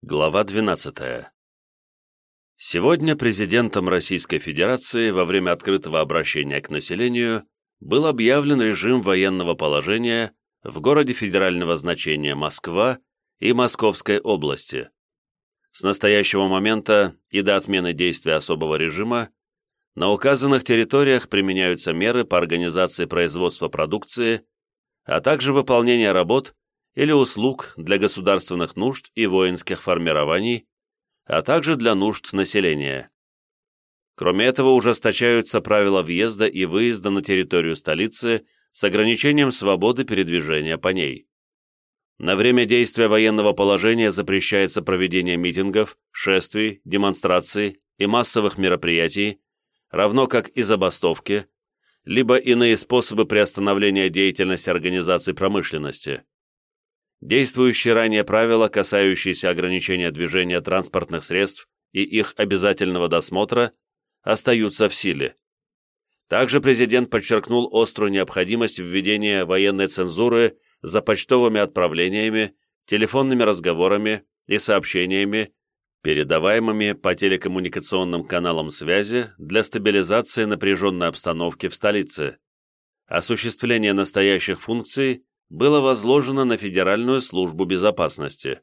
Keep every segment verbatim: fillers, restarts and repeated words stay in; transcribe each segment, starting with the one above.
Глава двенадцатая. Сегодня президентом Российской Федерации во время открытого обращения к населению был объявлен режим военного положения в городе федерального значения Москва и Московской области. С настоящего момента и до отмены действия особого режима на указанных территориях применяются меры по организации производства продукции, а также выполнения работ или услуг для государственных нужд и воинских формирований, а также для нужд населения. Кроме этого, ужесточаются правила въезда и выезда на территорию столицы с ограничением свободы передвижения по ней. На время действия военного положения запрещается проведение митингов, шествий, демонстраций и массовых мероприятий, равно как и забастовки, либо иные способы приостановления деятельности организаций промышленности. Действующие ранее правила, касающиеся ограничения движения транспортных средств и их обязательного досмотра, остаются в силе. Также президент подчеркнул острую необходимость введения военной цензуры за почтовыми отправлениями, телефонными разговорами и сообщениями, передаваемыми по телекоммуникационным каналам связи для стабилизации напряженной обстановки в столице. Осуществление настоящих функций было возложено на Федеральную службу безопасности.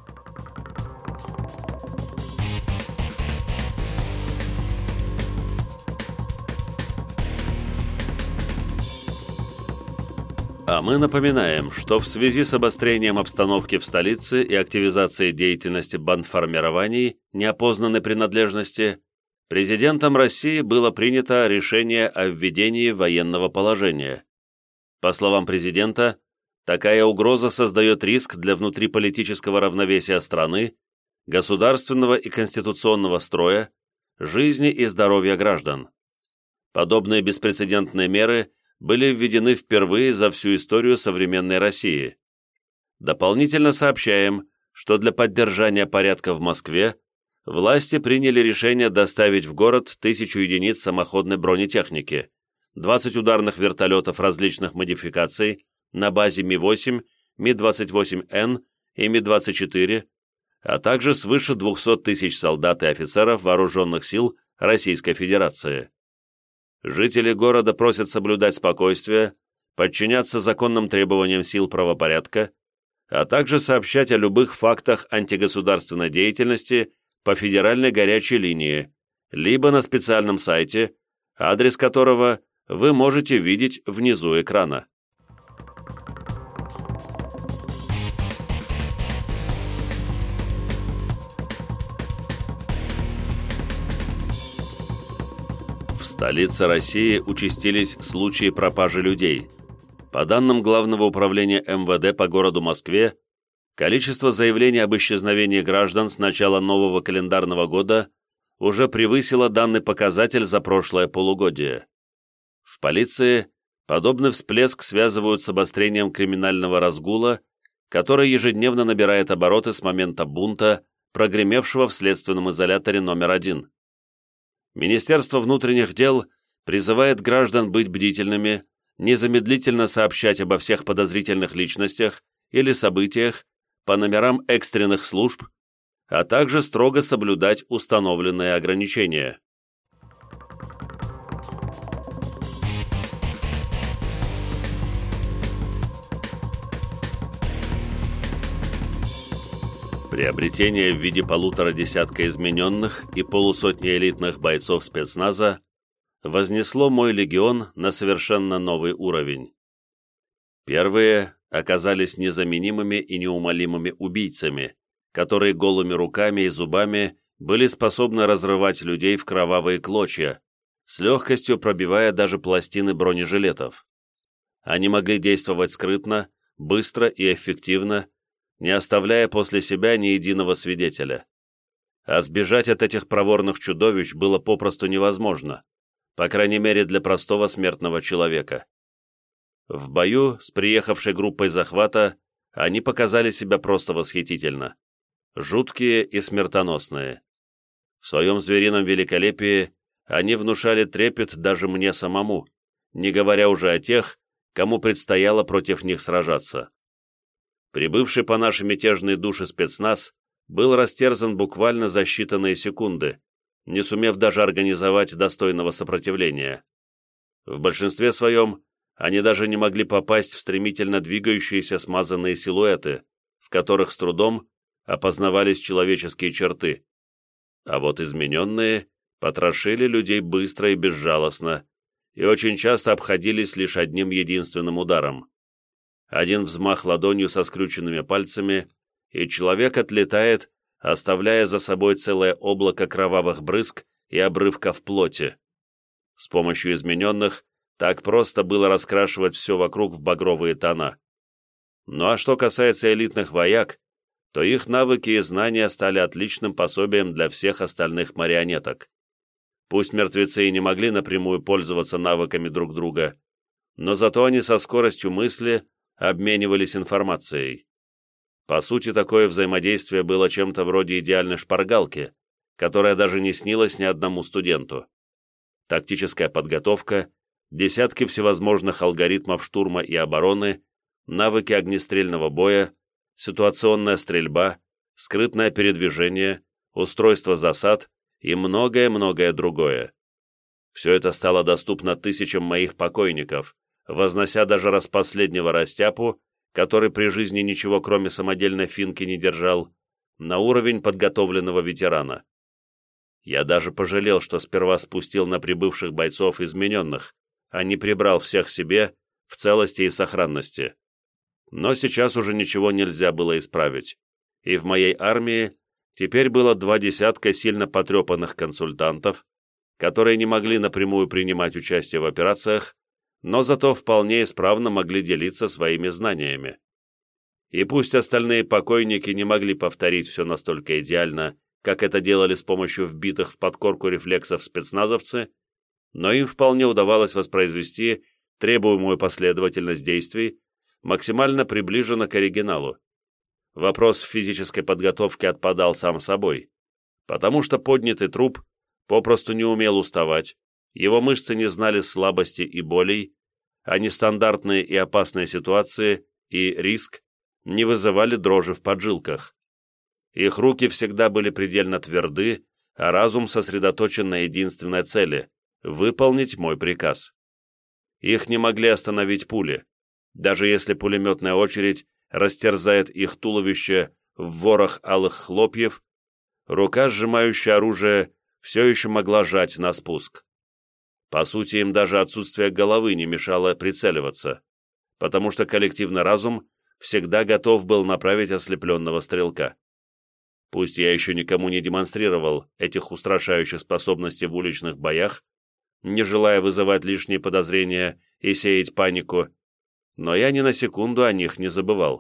А мы напоминаем, что в связи с обострением обстановки в столице и активизацией деятельности бандформирований неопознанной принадлежности, президентом России было принято решение о введении военного положения. По словам президента, такая угроза создает риск для внутриполитического равновесия страны, государственного и конституционного строя, жизни и здоровья граждан. Подобные беспрецедентные меры были введены впервые за всю историю современной России. Дополнительно сообщаем, что для поддержания порядка в Москве власти приняли решение доставить в город тысячу единиц самоходной бронетехники, двадцать ударных вертолетов различных модификаций на базе Ми восемь, Ми двадцать восемь Н и Ми двадцать четыре, а также свыше двухсот тысяч солдат и офицеров вооруженных сил Российской Федерации. Жители города просят соблюдать спокойствие, подчиняться законным требованиям сил правопорядка, а также сообщать о любых фактах антигосударственной деятельности по федеральной горячей линии, либо на специальном сайте, адрес которого вы можете видеть внизу экрана. В столице России участились случаи пропажи людей. По данным Главного управления эм вэ дэ по городу Москве, количество заявлений об исчезновении граждан с начала нового календарного года уже превысило данный показатель за прошлое полугодие. В полиции подобный всплеск связывают с обострением криминального разгула, который ежедневно набирает обороты с момента бунта, прогремевшего в следственном изоляторе номер один. Министерство внутренних дел призывает граждан быть бдительными, незамедлительно сообщать обо всех подозрительных личностях или событиях по номерам экстренных служб, а также строго соблюдать установленные ограничения. Приобретение в виде полутора десятка измененных и полусотни элитных бойцов спецназа вознесло мой легион на совершенно новый уровень. Первые оказались незаменимыми и неумолимыми убийцами, которые голыми руками и зубами были способны разрывать людей в кровавые клочья, с легкостью пробивая даже пластины бронежилетов. Они могли действовать скрытно, быстро и эффективно, не оставляя после себя ни единого свидетеля. А сбежать от этих проворных чудовищ было попросту невозможно, по крайней мере для простого смертного человека. В бою с приехавшей группой захвата они показали себя просто восхитительно. Жуткие и смертоносные. В своем зверином великолепии они внушали трепет даже мне самому, не говоря уже о тех, кому предстояло против них сражаться. Прибывший по нашей мятежной душе спецназ был растерзан буквально за считанные секунды, не сумев даже организовать достойного сопротивления. В большинстве своем они даже не могли попасть в стремительно двигающиеся смазанные силуэты, в которых с трудом опознавались человеческие черты. А вот измененные потрошили людей быстро и безжалостно, и очень часто обходились лишь одним единственным ударом. Один взмах ладонью со скрюченными пальцами, и человек отлетает, оставляя за собой целое облако кровавых брызг и обрывков плоти. С помощью измененных так просто было раскрашивать все вокруг в багровые тона. Ну а что касается элитных вояк, то их навыки и знания стали отличным пособием для всех остальных марионеток. Пусть мертвецы и не могли напрямую пользоваться навыками друг друга, но зато они со скоростью мысли обменивались информацией. По сути, такое взаимодействие было чем-то вроде идеальной шпаргалки, которая даже не снилась ни одному студенту. Тактическая подготовка, десятки всевозможных алгоритмов штурма и обороны, навыки огнестрельного боя, ситуационная стрельба, скрытное передвижение, устройство засад и многое-многое другое. Все это стало доступно тысячам моих покойников, вознося даже распоследнего растяпу, который при жизни ничего кроме самодельной финки не держал, на уровень подготовленного ветерана. Я даже пожалел, что сперва спустил на прибывших бойцов измененных, а не прибрал всех себе в целости и сохранности. Но сейчас уже ничего нельзя было исправить, и в моей армии теперь было два десятка сильно потрепанных консультантов, которые не могли напрямую принимать участие в операциях, но зато вполне исправно могли делиться своими знаниями. И пусть остальные покойники не могли повторить все настолько идеально, как это делали с помощью вбитых в подкорку рефлексов спецназовцы, но им вполне удавалось воспроизвести требуемую последовательность действий, максимально приближенно к оригиналу. Вопрос физической подготовки отпадал сам собой, потому что поднятый труп попросту не умел уставать, его мышцы не знали слабости и болей, а нестандартные и опасные ситуации и риск не вызывали дрожи в поджилках. Их руки всегда были предельно тверды, а разум сосредоточен на единственной цели — выполнить мой приказ. Их не могли остановить пули, даже если пулеметная очередь растерзает их туловище в ворох алых хлопьев, рука, сжимающая оружие, все еще могла жать на спуск. По сути, им даже отсутствие головы не мешало прицеливаться, потому что коллективный разум всегда готов был направить ослепленного стрелка. Пусть я еще никому не демонстрировал этих устрашающих способностей в уличных боях, не желая вызывать лишние подозрения и сеять панику, но я ни на секунду о них не забывал.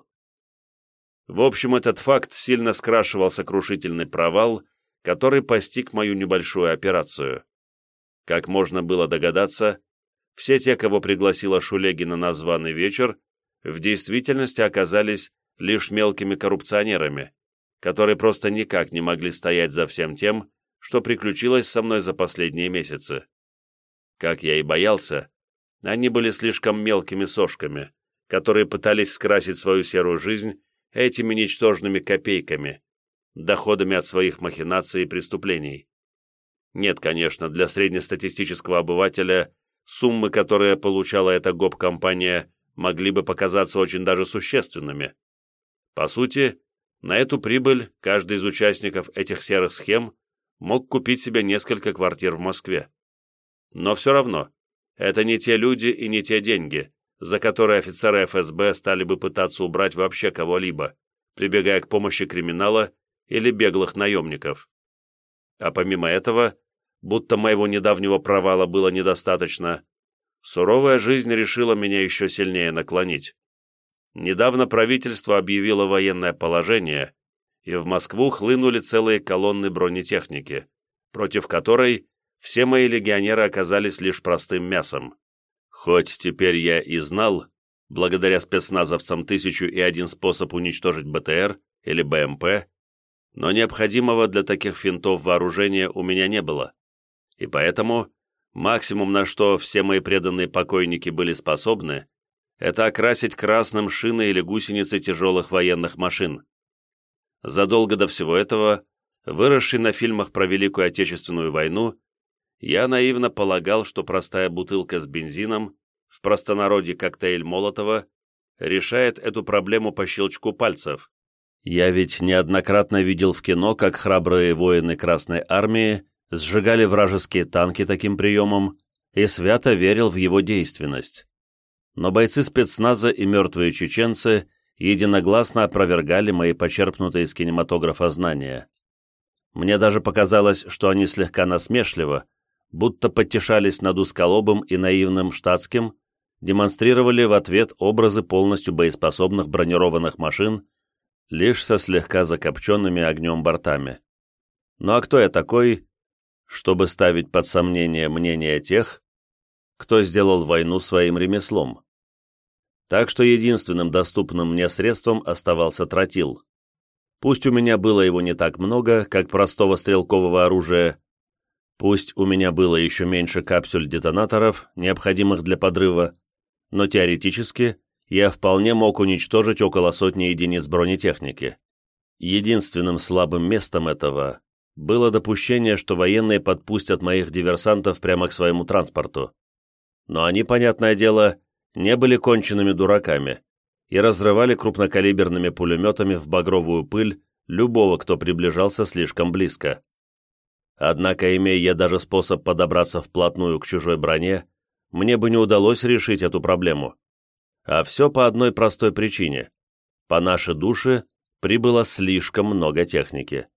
В общем, этот факт сильно скрашивал сокрушительный провал, который постиг мою небольшую операцию. Как можно было догадаться, все те, кого пригласила Шулегина на званый вечер, в действительности оказались лишь мелкими коррупционерами, которые просто никак не могли стоять за всем тем, что приключилось со мной за последние месяцы. Как я и боялся, они были слишком мелкими сошками, которые пытались скрасить свою серую жизнь этими ничтожными копейками, доходами от своих махинаций и преступлений. Нет, конечно, для среднестатистического обывателя суммы, которые получала эта гоп-компания, могли бы показаться очень даже существенными. По сути, на эту прибыль каждый из участников этих серых схем мог купить себе несколько квартир в Москве. Но все равно, это не те люди и не те деньги, за которые офицеры эф эс бэ стали бы пытаться убрать вообще кого-либо, прибегая к помощи криминала или беглых наемников. А помимо этого, будто моего недавнего провала было недостаточно, суровая жизнь решила меня еще сильнее наклонить. Недавно правительство объявило военное положение, и в Москву хлынули целые колонны бронетехники, против которой все мои легионеры оказались лишь простым мясом. Хоть теперь я и знал, благодаря спецназовцам тысячу и один способ уничтожить бэ тэ эр или бэ эм пэ, но необходимого для таких финтов вооружения у меня не было. И поэтому максимум, на что все мои преданные покойники были способны, это окрасить красным шины или гусеницы тяжелых военных машин. Задолго до всего этого, выросший на фильмах про Великую Отечественную войну, я наивно полагал, что простая бутылка с бензином, в простонародье коктейль Молотова, решает эту проблему по щелчку пальцев. Я ведь неоднократно видел в кино, как храбрые воины Красной Армии сжигали вражеские танки таким приемом, и свято верил в его действенность. Но бойцы спецназа и мертвые чеченцы единогласно опровергали мои почерпнутые из кинематографа знания. Мне даже показалось, что они слегка насмешливо, будто подтешались над узколобым и наивным штатским, демонстрировали в ответ образы полностью боеспособных бронированных машин, лишь со слегка закопченными огнем бортами. Ну а кто я такой, чтобы ставить под сомнение мнение тех, кто сделал войну своим ремеслом? Так что единственным доступным мне средством оставался тротил. Пусть у меня было его не так много, как простого стрелкового оружия, пусть у меня было еще меньше капсюль-детонаторов, необходимых для подрыва, но теоретически я вполне мог уничтожить около сотни единиц бронетехники. Единственным слабым местом этого было допущение, что военные подпустят моих диверсантов прямо к своему транспорту. Но они, понятное дело, не были конченными дураками и разрывали крупнокалиберными пулеметами в багровую пыль любого, кто приближался слишком близко. Однако, имея я даже способ подобраться вплотную к чужой броне, мне бы не удалось решить эту проблему. А все по одной простой причине. По нашей душе прибыло слишком много техники.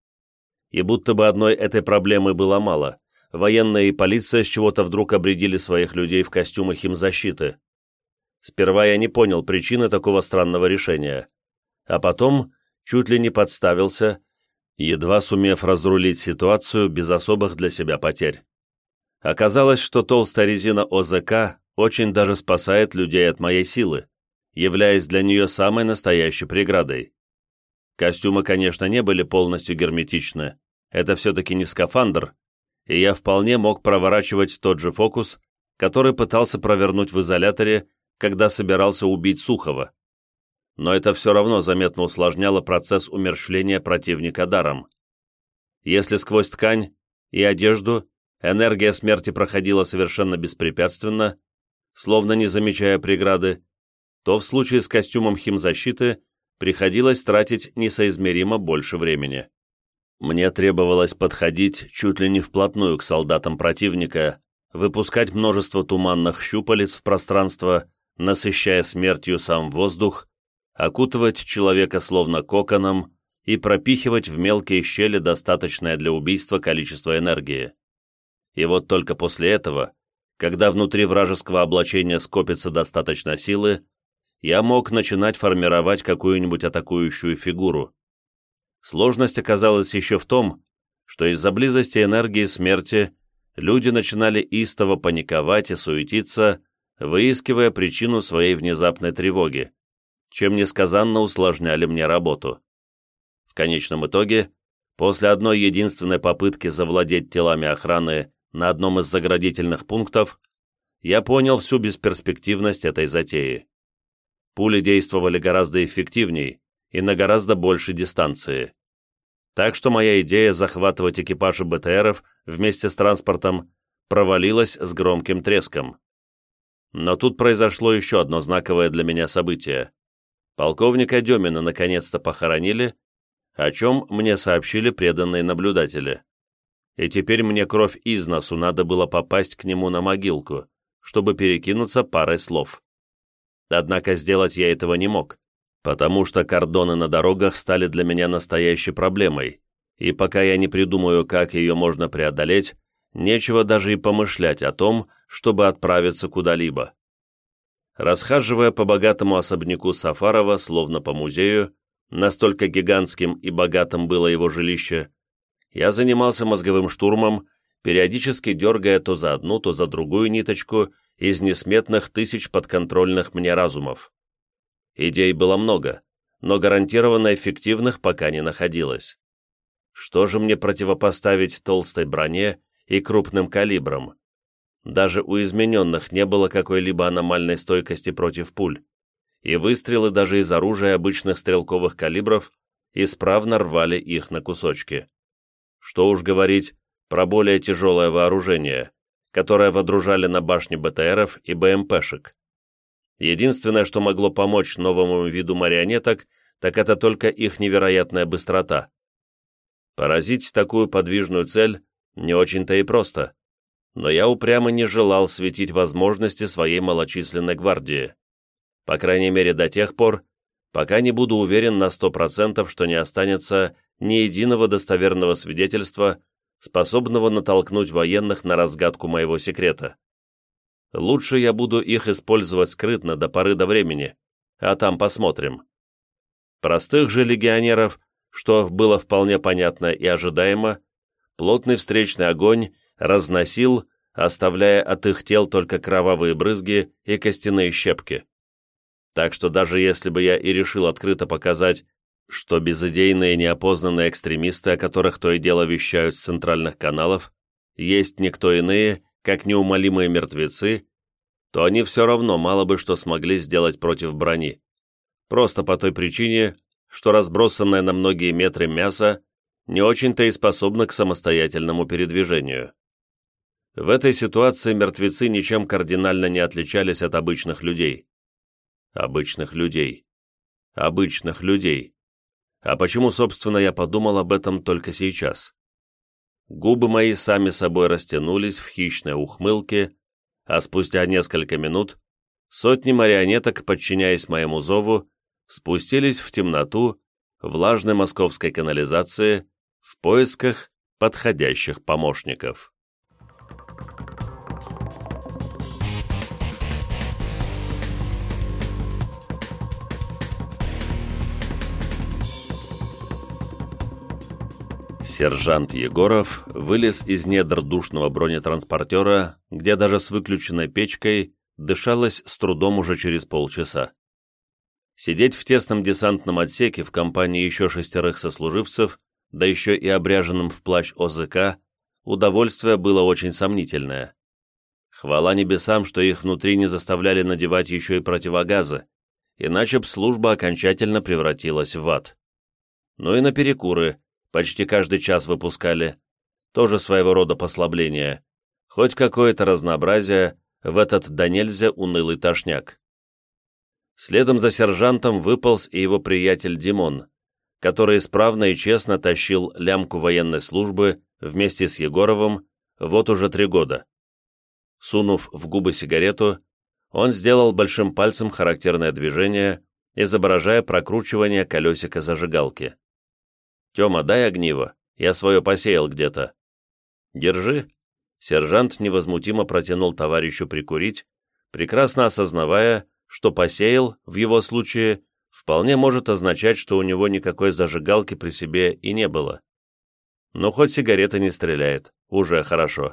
И будто бы одной этой проблемы было мало, военные и полиция с чего-то вдруг обрядили своих людей в костюмы химзащиты. Сперва я не понял причины такого странного решения, а потом чуть ли не подставился, едва сумев разрулить ситуацию без особых для себя потерь. Оказалось, что толстая резина ОЗК очень даже спасает людей от моей силы, являясь для нее самой настоящей преградой. Костюмы, конечно, не были полностью герметичны, это все-таки не скафандр, и я вполне мог проворачивать тот же фокус, который пытался провернуть в изоляторе, когда собирался убить Сухова. Но это все равно заметно усложняло процесс умерщвления противника даром. Если сквозь ткань и одежду энергия смерти проходила совершенно беспрепятственно, словно не замечая преграды, то в случае с костюмом химзащиты приходилось тратить несоизмеримо больше времени. Мне требовалось подходить чуть ли не вплотную к солдатам противника, выпускать множество туманных щупалец в пространство, насыщая смертью сам воздух, окутывать человека словно коконом и пропихивать в мелкие щели достаточное для убийства количество энергии. И вот только после этого, когда внутри вражеского облачения скопится достаточно силы, я мог начинать формировать какую-нибудь атакующую фигуру. Сложность оказалась еще в том, что из-за близости энергии смерти люди начинали истово паниковать и суетиться, выискивая причину своей внезапной тревоги, чем несказанно усложняли мне работу. В конечном итоге, после одной единственной попытки завладеть телами охраны на одном из заградительных пунктов, я понял всю бесперспективность этой затеи. Пули действовали гораздо эффективней и на гораздо большей дистанции. Так что моя идея захватывать экипажи БТРов вместе с транспортом провалилась с громким треском. Но тут произошло еще одно знаковое для меня событие. Полковника Демина наконец-то похоронили, о чем мне сообщили преданные наблюдатели. И теперь мне кровь из носу надо было попасть к нему на могилку, чтобы перекинуться парой слов. Однако сделать я этого не мог, потому что кордоны на дорогах стали для меня настоящей проблемой, и пока я не придумаю, как ее можно преодолеть, нечего даже и помышлять о том, чтобы отправиться куда-либо. Расхаживая по богатому особняку Сафарова, словно по музею, настолько гигантским и богатым было его жилище, я занимался мозговым штурмом, периодически дергая то за одну, то за другую ниточку из несметных тысяч подконтрольных мне разумов. Идей было много, но гарантированно эффективных пока не находилось. Что же мне противопоставить толстой броне и крупным калибрам? Даже у измененных не было какой-либо аномальной стойкости против пуль, и выстрелы даже из оружия обычных стрелковых калибров исправно рвали их на кусочки. Что уж говорить про более тяжелое вооружение, которое водружали на башни БТРов и БМПшек. Единственное, что могло помочь новому виду марионеток, так это только их невероятная быстрота. Поразить такую подвижную цель не очень-то и просто, но я упрямо не желал светить возможности своей малочисленной гвардии. По крайней мере до тех пор, пока не буду уверен на сто процентов, что не останется ни единого достоверного свидетельства, способного натолкнуть военных на разгадку моего секрета. Лучше я буду их использовать скрытно до поры до времени, а там посмотрим. Простых же легионеров, что было вполне понятно и ожидаемо, плотный встречный огонь разносил, оставляя от их тел только кровавые брызги и костяные щепки. Так что даже если бы я и решил открыто показать, что безыдейные неопознанные экстремисты, о которых то и дело вещают с центральных каналов, есть никто иные, как неумолимые мертвецы, то они все равно мало бы что смогли сделать против брони. Просто по той причине, что разбросанное на многие метры мясо не очень-то и способно к самостоятельному передвижению. В этой ситуации мертвецы ничем кардинально не отличались от обычных людей. Обычных людей. Обычных людей. А почему, собственно, я подумал об этом только сейчас? Губы мои сами собой растянулись в хищной ухмылке, а спустя несколько минут сотни марионеток, подчиняясь моему зову, спустились в темноту влажной московской канализации в поисках подходящих помощников. Сержант Егоров вылез из недр душного бронетранспортера, где даже с выключенной печкой дышалось с трудом уже через полчаса. Сидеть в тесном десантном отсеке в компании еще шестерых сослуживцев, да еще и обряженным в плащ ОЗК, удовольствие было очень сомнительное. Хвала небесам, что их внутри не заставляли надевать еще и противогазы, иначе б служба окончательно превратилась в ад. Ну и на перекуры почти каждый час выпускали, тоже своего рода послабление, хоть какое-то разнообразие в этот до нельзя унылый тошняк. Следом за сержантом выполз и его приятель Димон, который исправно и честно тащил лямку военной службы вместе с Егоровым вот уже три года. Сунув в губы сигарету, он сделал большим пальцем характерное движение, изображая прокручивание колесика зажигалки. «Тема, дай огниво, я свое посеял где-то». «Держи». Сержант невозмутимо протянул товарищу прикурить, прекрасно осознавая, что посеял, в его случае, вполне может означать, что у него никакой зажигалки при себе и не было. Но хоть сигарета не стреляет, уже хорошо.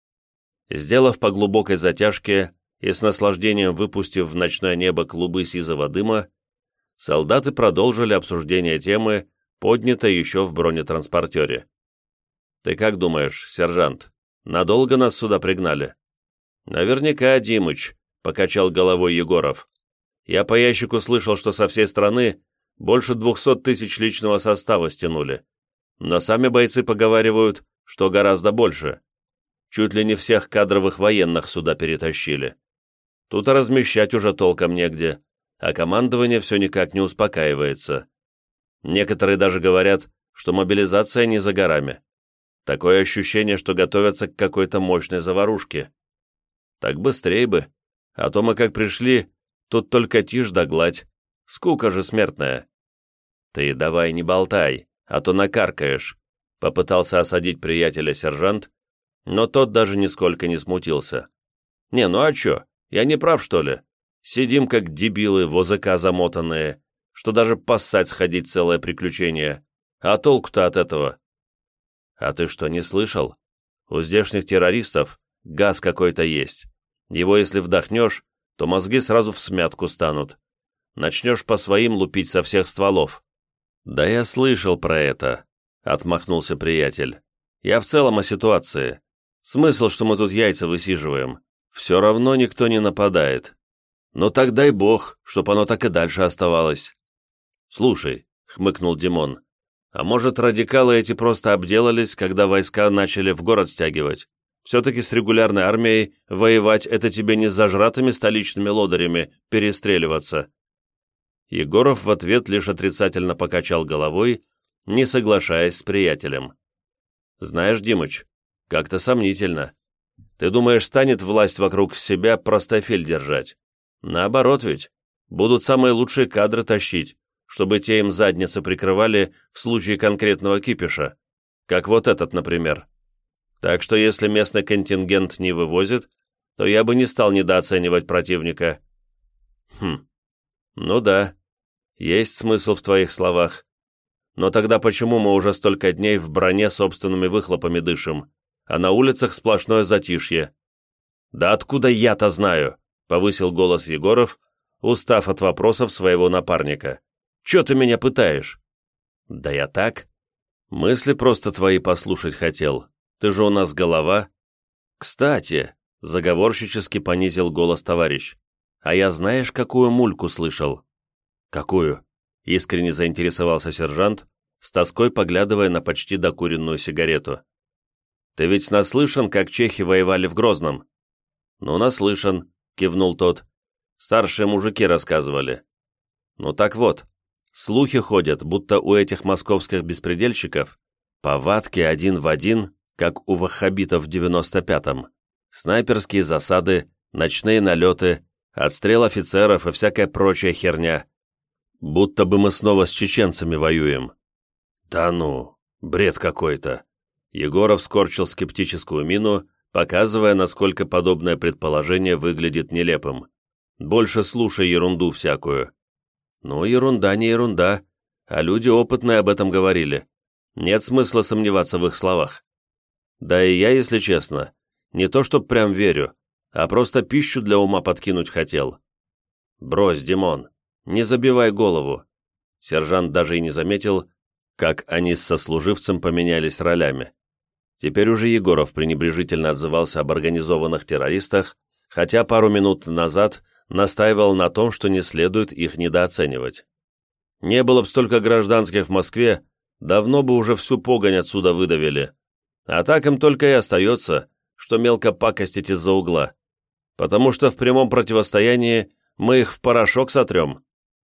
Сделав по глубокой затяжке и с наслаждением выпустив в ночное небо клубы сизого дыма, солдаты продолжили обсуждение темы, поднятой еще в бронетранспортере. «Ты как думаешь, сержант, надолго нас сюда пригнали?» «Наверняка, Димыч», — покачал головой Егоров. «Я по ящику слышал, что со всей страны больше двухсот тысяч личного состава стянули, но сами бойцы поговаривают, что гораздо больше. Чуть ли не всех кадровых военных сюда перетащили. Тут и размещать уже толком негде, а командование все никак не успокаивается. Некоторые даже говорят, что мобилизация не за горами. Такое ощущение, что готовятся к какой-то мощной заварушке. Так быстрей бы, а то мы как пришли, тут только тишь да гладь, скука же смертная». «Ты давай не болтай, а то накаркаешь», — попытался осадить приятеля сержант, но тот даже нисколько не смутился. «Не, ну а чё, я не прав, что ли? Сидим как дебилы в ОЗК замотанные, что даже поссать сходить целое приключение. А толку-то от этого?» «А ты что, не слышал? У здешних террористов газ какой-то есть. Его если вдохнешь, то мозги сразу всмятку станут. Начнешь по своим лупить со всех стволов». «Да я слышал про это», — отмахнулся приятель. «Я в целом о ситуации. Смысл, что мы тут яйца высиживаем. Все равно никто не нападает. Но так дай бог, чтоб оно так и дальше оставалось». «Слушай», — хмыкнул Димон, А может, радикалы эти просто обделались, когда войска начали в город стягивать? Все-таки с регулярной армией воевать — это тебе не с зажратыми столичными лодырями перестреливаться». Егоров в ответ лишь отрицательно покачал головой, не соглашаясь с приятелем. «Знаешь, Димыч, как-то сомнительно. Ты думаешь, станет власть вокруг себя простофиль держать? Наоборот ведь, будут самые лучшие кадры тащить, чтобы те им задницы прикрывали в случае конкретного кипиша, как вот этот, например. Так что если местный контингент не вывозит, то я бы не стал недооценивать противника». «Хм, ну да, есть смысл в твоих словах. Но тогда почему мы уже столько дней в броне собственными выхлопами дышим, а на улицах сплошное затишье?» «Да откуда я-то знаю?» — повысил голос Егоров, устав от вопросов своего напарника. «Чё ты меня пытаешь?» «Да я так. Мысли просто твои послушать хотел. Ты же у нас голова». «Кстати», — заговорщически понизил голос товарищ, «а я знаешь, какую мульку слышал?» «Какую?» — искренне заинтересовался сержант, с тоской поглядывая на почти докуренную сигарету. «Ты ведь наслышан, как чехи воевали в Грозном?» «Ну, наслышан», — кивнул тот. «Старшие мужики рассказывали». «Ну так вот, слухи ходят, будто у этих московских беспредельщиков повадки один в один, как у ваххабитов в девяносто пятом. Снайперские засады, ночные налеты, отстрел офицеров и всякая прочая херня. Будто бы мы снова с чеченцами воюем». «Да ну, бред какой-то!» Егоров скорчил скептическую мину, показывая, насколько подобное предположение выглядит нелепым. «Больше слушай ерунду всякую». «Ну, ерунда не ерунда, а люди опытные об этом говорили. Нет смысла сомневаться в их словах. Да и я, если честно, не то чтоб прям верю, а просто пищу для ума подкинуть хотел». «Брось, Димон, не забивай голову». Сержант даже и не заметил, как они с сослуживцем поменялись ролями. Теперь уже Егоров пренебрежительно отзывался об организованных террористах, хотя пару минут назад настаивал на том, что не следует их недооценивать. Не было бы столько гражданских в Москве, давно бы уже всю погонь отсюда выдавили. А так им только и остается, что мелко пакостить из-за угла, потому что в прямом противостоянии мы их в порошок сотрем.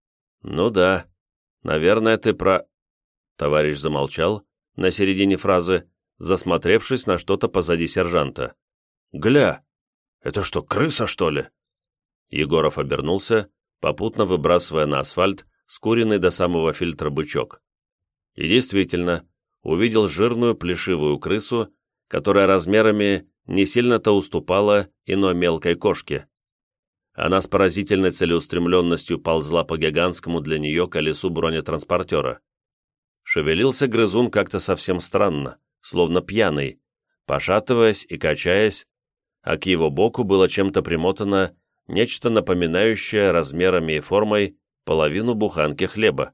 «Ну да, наверное, ты про...» Товарищ замолчал на середине фразы, засмотревшись на что-то позади сержанта. «Гля, это что, крыса, что ли?» Егоров обернулся, попутно выбрасывая на асфальт скуренный до самого фильтра бычок. И действительно, увидел жирную плешивую крысу, которая размерами не сильно-то уступала иной мелкой кошке. Она с поразительной целеустремленностью ползла по гигантскому для нее колесу бронетранспортера. Шевелился грызун как-то совсем странно, словно пьяный, пошатываясь и качаясь, а к его боку было чем-то примотано нечто напоминающее размерами и формой половину буханки хлеба.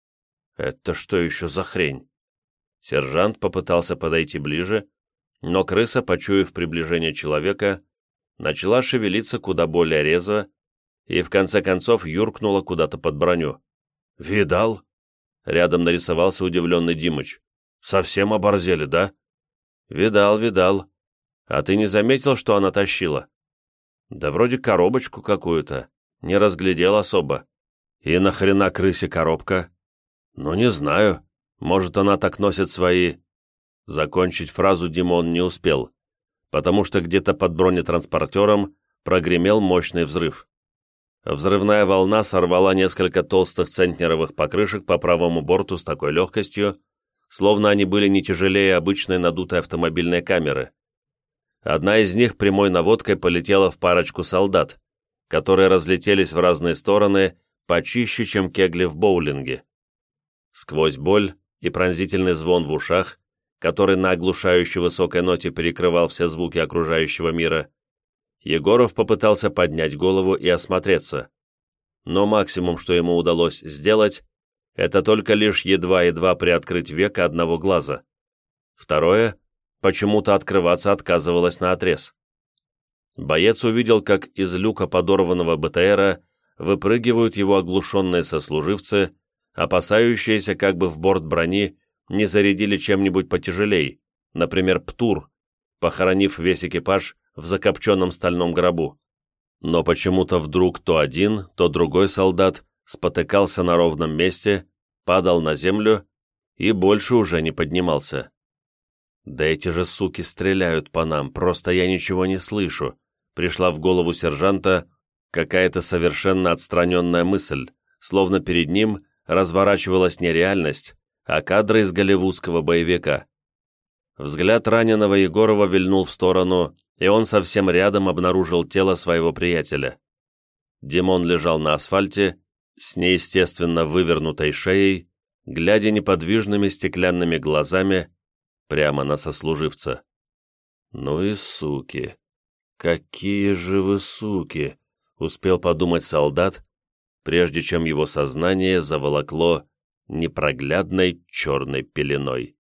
«Это что еще за хрень?» Сержант попытался подойти ближе, но крыса, почуяв приближение человека, начала шевелиться куда более резво и в конце концов юркнула куда-то под броню. «Видал?» Рядом нарисовался удивленный Димыч. «Совсем оборзели, да?» «Видал, видал. А ты не заметил, что она тащила?» «Да вроде коробочку какую-то. Не разглядел особо». «И нахрена крысе коробка?» «Ну, не знаю. Может, она так носит свои...» Закончить фразу Димон не успел, потому что где-то под бронетранспортером прогремел мощный взрыв. Взрывная волна сорвала несколько толстых центнеровых покрышек по правому борту с такой легкостью, словно они были не тяжелее обычной надутой автомобильной камеры. Одна из них прямой наводкой полетела в парочку солдат, которые разлетелись в разные стороны почище, чем кегли в боулинге. Сквозь боль и пронзительный звон в ушах, который на оглушающе высокой ноте перекрывал все звуки окружающего мира, Егоров попытался поднять голову и осмотреться, но максимум, что ему удалось сделать, это только лишь едва-едва приоткрыть веко одного глаза. Второе почему-то открываться отказывалось наотрез. Боец увидел, как из люка подорванного БТРа выпрыгивают его оглушенные сослуживцы, опасающиеся, как бы в борт брони не зарядили чем-нибудь потяжелей, например, птур, похоронив весь экипаж в закопченном стальном гробу. Но почему-то вдруг то один, то другой солдат спотыкался на ровном месте, падал на землю и больше уже не поднимался. «Да эти же суки стреляют по нам, просто я ничего не слышу», пришла в голову сержанта какая-то совершенно отстраненная мысль, словно перед ним разворачивалась не реальность, а кадры из голливудского боевика. Взгляд раненого Егорова вильнул в сторону, и он совсем рядом обнаружил тело своего приятеля. Димон лежал на асфальте, с неестественно вывернутой шеей, глядя неподвижными стеклянными глазами прямо на сослуживца. «Ну и суки! Какие же вы суки!» — успел подумать солдат, прежде чем его сознание заволокло непроглядной черной пеленой.